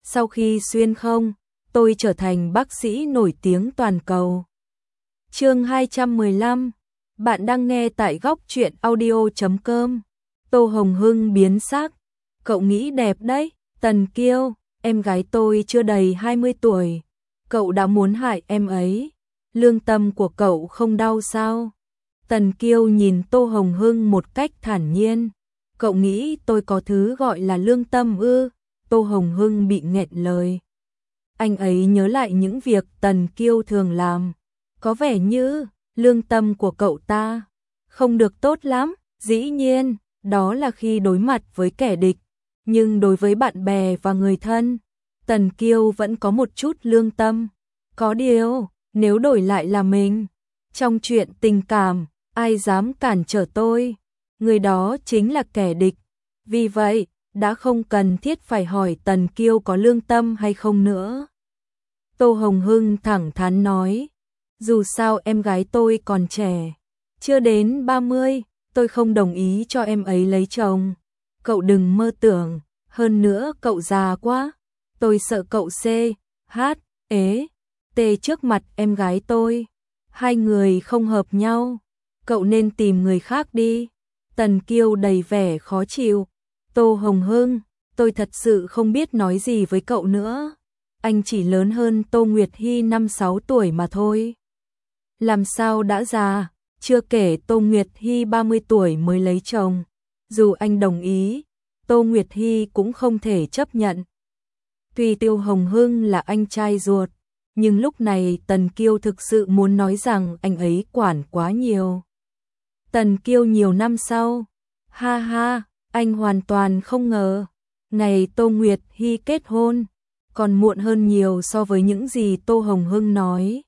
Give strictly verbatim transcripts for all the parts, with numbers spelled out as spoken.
sau khi xuyên không, tôi trở thành bác sĩ nổi tiếng toàn cầu. Chương hai trăm mười lăm, bạn đang nghe tại góc truyện audio chấm com. Tô Hồng Hưng biến sắc, cậu nghĩ đẹp đấy, Tần Kiêu, em gái tôi chưa đầy hai mươi tuổi, cậu đã muốn hại em ấy, lương tâm của cậu không đau sao? Tần Kiêu nhìn Tô Hồng Hưng một cách thản nhiên, cậu nghĩ tôi có thứ gọi là lương tâm ư? Tô Hồng Hưng bị nghẹn lời. Anh ấy nhớ lại những việc Tần Kiêu thường làm, có vẻ như lương tâm của cậu ta không được tốt lắm, dĩ nhiên, đó là khi đối mặt với kẻ địch, nhưng đối với bạn bè và người thân, Tần Kiêu vẫn có một chút lương tâm. Có điều, nếu đổi lại là mình, trong chuyện tình cảm, ai dám cản trở tôi, người đó chính là kẻ địch. Vì vậy, đã không cần thiết phải hỏi Tần Kiêu có lương tâm hay không nữa. Tô Hồng Hưng thẳng thắn nói, dù sao em gái tôi còn trẻ, chưa đến ba mươi, tôi không đồng ý cho em ấy lấy chồng. Cậu đừng mơ tưởng, hơn nữa cậu già quá, tôi sợ cậu C, H, ế, T trước mặt em gái tôi. Hai người không hợp nhau, cậu nên tìm người khác đi. Tần Kiêu đầy vẻ khó chịu. Tô Hồng Hưng, tôi thật sự không biết nói gì với cậu nữa. Anh chỉ lớn hơn Tô Nguyệt Hy năm sáu tuổi mà thôi. Làm sao đã già, chưa kể Tô Nguyệt Hy ba mươi tuổi mới lấy chồng. Dù anh đồng ý, Tô Nguyệt Hy cũng không thể chấp nhận. Tuy Tiêu Hồng Hưng là anh trai ruột, nhưng lúc này Tần Kiêu thực sự muốn nói rằng anh ấy quản quá nhiều. Tần Kiêu nhiều năm sau, ha ha, anh hoàn toàn không ngờ, ngày Tô Nguyệt Hy kết hôn, còn muộn hơn nhiều so với những gì Tô Hồng Hưng nói.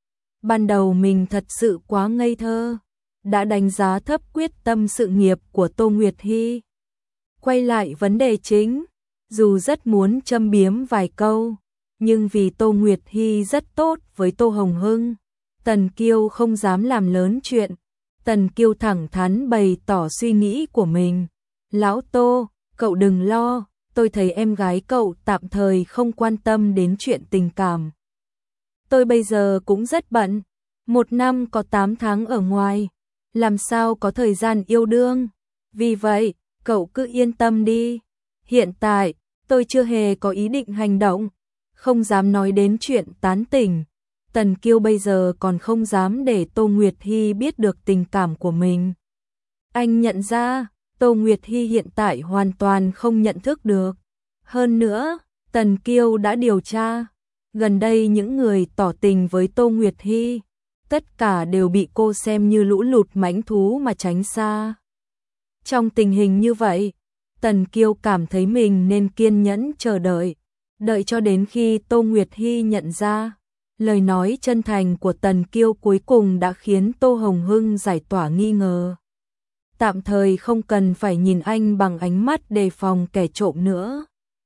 Ban đầu mình thật sự quá ngây thơ, đã đánh giá thấp quyết tâm sự nghiệp của Tô Nguyệt Hy. Quay lại vấn đề chính, dù rất muốn châm biếm vài câu, nhưng vì Tô Nguyệt Hy rất tốt với Tô Hồng Hưng, Tần Kiêu không dám làm lớn chuyện. Tần Kiêu thẳng thắn bày tỏ suy nghĩ của mình. Lão Tô, cậu đừng lo, tôi thấy em gái cậu tạm thời không quan tâm đến chuyện tình cảm. Tôi bây giờ cũng rất bận, một năm có tám tháng ở ngoài, làm sao có thời gian yêu đương. Vì vậy, cậu cứ yên tâm đi. Hiện tại, tôi chưa hề có ý định hành động, không dám nói đến chuyện tán tỉnh. Tần Kiêu bây giờ còn không dám để Tô Nguyệt Hy biết được tình cảm của mình. Anh nhận ra, Tô Nguyệt Hy hiện tại hoàn toàn không nhận thức được. Hơn nữa, Tần Kiêu đã điều tra, gần đây những người tỏ tình với Tô Nguyệt Hy, tất cả đều bị cô xem như lũ lụt mãnh thú mà tránh xa. Trong tình hình như vậy, Tần Kiêu cảm thấy mình nên kiên nhẫn chờ đợi, đợi cho đến khi Tô Nguyệt Hy nhận ra. Lời nói chân thành của Tần Kiêu cuối cùng đã khiến Tô Hồng Hưng giải tỏa nghi ngờ. Tạm thời không cần phải nhìn anh bằng ánh mắt đề phòng kẻ trộm nữa.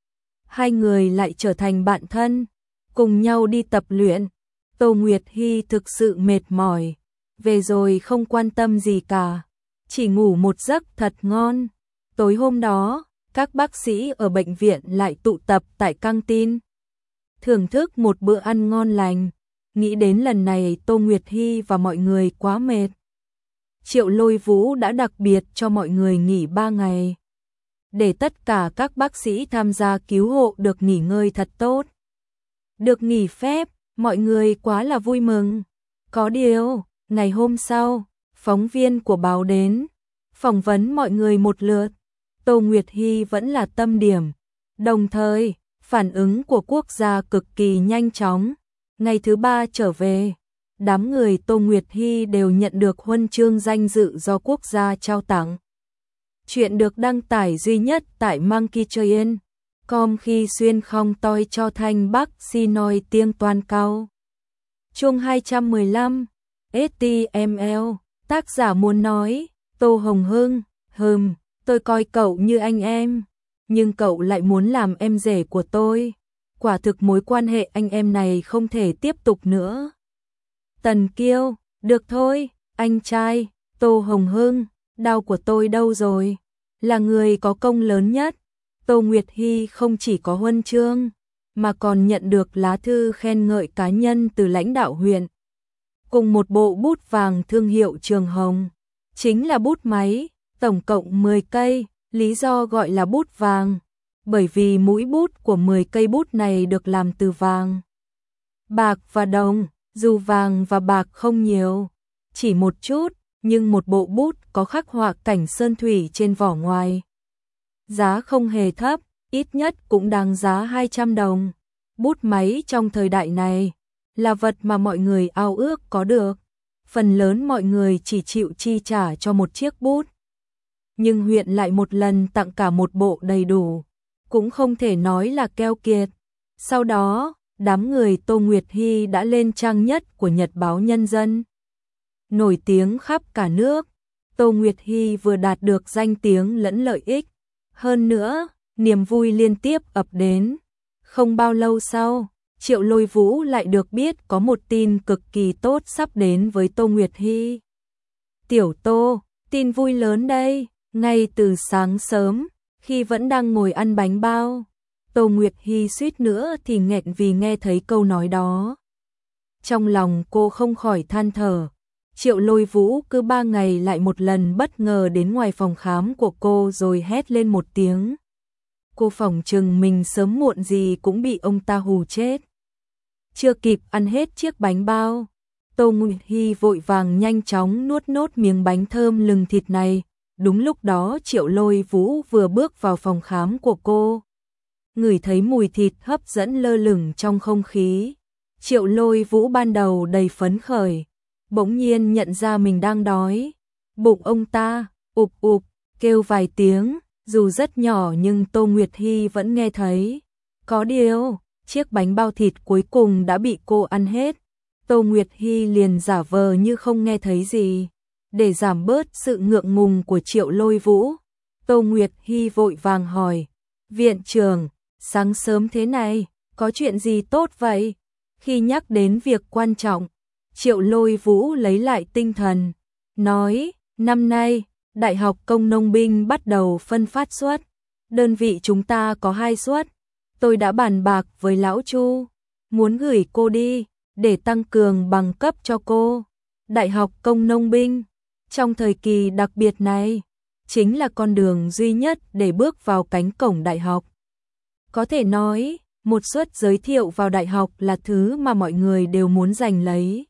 Hai người lại trở thành bạn thân, cùng nhau đi tập luyện. Tô Nguyệt Hy thực sự mệt mỏi, về rồi không quan tâm gì cả, chỉ ngủ một giấc thật ngon. Tối hôm đó, các bác sĩ ở bệnh viện lại tụ tập tại căng tin, thưởng thức một bữa ăn ngon lành. Nghĩ đến lần này Tô Nguyệt Hy và mọi người quá mệt, Triệu Lôi Vũ đã đặc biệt cho mọi người nghỉ ba ngày, để tất cả các bác sĩ tham gia cứu hộ được nghỉ ngơi thật tốt. Được nghỉ phép, mọi người quá là vui mừng. Có điều, ngày hôm sau, phóng viên của báo đến, phỏng vấn mọi người một lượt. Tô Nguyệt Hy vẫn là tâm điểm, đồng thời phản ứng của quốc gia cực kỳ nhanh chóng. Ngày thứ ba trở về, đám người Tô Nguyệt Hy đều nhận được huân chương danh dự do quốc gia trao tặng. Chuyện được đăng tải duy nhất tại Monkey Train chấm com khi xuyên không toi cho thanh Bắc si nói tiếng toàn cao. Chương hai trăm mười lăm, ét tê em lờ, tác giả muốn nói, Tô Hồng Hưng, hừm, tôi coi cậu như anh em, nhưng cậu lại muốn làm em rể của tôi. Quả thực mối quan hệ anh em này không thể tiếp tục nữa. Tần Kiêu, được thôi, anh trai. Tô Hồng Hưng, đau của tôi đâu rồi? Là người có công lớn nhất. Tô Nguyệt Hy không chỉ có huân chương, mà còn nhận được lá thư khen ngợi cá nhân từ lãnh đạo huyện. Cùng một bộ bút vàng thương hiệu Trường Hồng, chính là bút máy, tổng cộng mười cây, lý do gọi là bút vàng, bởi vì mũi bút của mười cây bút này được làm từ vàng, bạc và đồng, dù vàng và bạc không nhiều, chỉ một chút, nhưng một bộ bút có khắc họa cảnh sơn thủy trên vỏ ngoài. Giá không hề thấp, ít nhất cũng đáng giá hai trăm đồng. Bút máy trong thời đại này là vật mà mọi người ao ước có được. Phần lớn mọi người chỉ chịu chi trả cho một chiếc bút. Nhưng huyện lại một lần tặng cả một bộ đầy đủ, cũng không thể nói là keo kiệt. Sau đó, đám người Tô Nguyệt Hy đã lên trang nhất của Nhật báo Nhân dân, nổi tiếng khắp cả nước. Tô Nguyệt Hy vừa đạt được danh tiếng lẫn lợi ích. Hơn nữa, niềm vui liên tiếp ập đến. Không bao lâu sau, Triệu Lôi Vũ lại được biết có một tin cực kỳ tốt sắp đến với Tô Nguyệt Hy. Tiểu Tô, tin vui lớn đây. Ngay từ sáng sớm, khi vẫn đang ngồi ăn bánh bao, Tô Nguyệt Hy suýt nữa thì nghẹn vì nghe thấy câu nói đó. Trong lòng cô không khỏi than thở. Triệu Lôi Vũ cứ ba ngày lại một lần bất ngờ đến ngoài phòng khám của cô rồi hét lên một tiếng. Cô phỏng chừng mình sớm muộn gì cũng bị ông ta hù chết. Chưa kịp ăn hết chiếc bánh bao, Tô Nguyệt Hy vội vàng nhanh chóng nuốt nốt miếng bánh thơm lừng thịt này. Đúng lúc đó Triệu Lôi Vũ vừa bước vào phòng khám của cô, ngửi thấy mùi thịt hấp dẫn lơ lửng trong không khí. Triệu Lôi Vũ ban đầu đầy phấn khởi, bỗng nhiên nhận ra mình đang đói. Bụng ông ta ụp ụp kêu vài tiếng, dù rất nhỏ nhưng Tô Nguyệt Hy vẫn nghe thấy. Có điều, chiếc bánh bao thịt cuối cùng đã bị cô ăn hết. Tô Nguyệt Hy liền giả vờ như không nghe thấy gì, để giảm bớt sự ngượng ngùng của Triệu Lôi Vũ. Tô Nguyệt Hy vội vàng hỏi, viện trưởng, sáng sớm thế này, có chuyện gì tốt vậy? Khi nhắc đến việc quan trọng, Triệu Lôi Vũ lấy lại tinh thần, nói, năm nay, Đại học Công Nông binh bắt đầu phân phát suất. Đơn vị chúng ta có hai suất. Tôi đã bàn bạc với Lão Chu, muốn gửi cô đi, để tăng cường bằng cấp cho cô. Đại học Công Nông binh, trong thời kỳ đặc biệt này, chính là con đường duy nhất để bước vào cánh cổng đại học. Có thể nói, một suất giới thiệu vào đại học là thứ mà mọi người đều muốn giành lấy.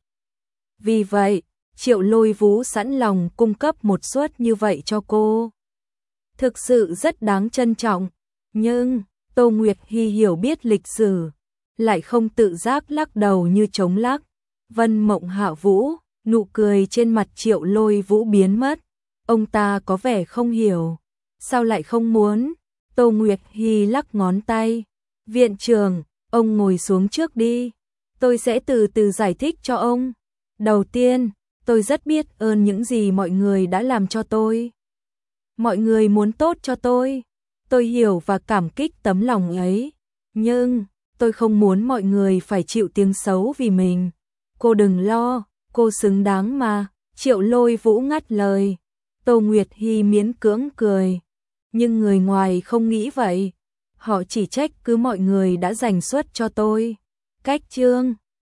Vì vậy, Triệu Lôi Vũ sẵn lòng cung cấp một suất như vậy cho cô. Thực sự rất đáng trân trọng, nhưng Tô Nguyệt Hy hiểu biết lịch sử, lại không tự giác lắc đầu như trống lắc. Vân Mộng Hạ Vũ, nụ cười trên mặt Triệu Lôi Vũ biến mất. Ông ta có vẻ không hiểu. Sao lại không muốn? Tô Nguyệt Hy lắc ngón tay. Viện trưởng, ông ngồi xuống trước đi. Tôi sẽ từ từ giải thích cho ông. Đầu tiên, tôi rất biết ơn những gì mọi người đã làm cho tôi. Mọi người muốn tốt cho tôi. Tôi hiểu và cảm kích tấm lòng ấy. Nhưng, tôi không muốn mọi người phải chịu tiếng xấu vì mình. Cô đừng lo, cô xứng đáng mà. Triệu Lôi Vũ ngắt lời. Tô Nguyệt Hy miễn cưỡng cười. Nhưng người ngoài không nghĩ vậy. Họ chỉ trách cứ mọi người đã dành suất cho tôi. Cách chương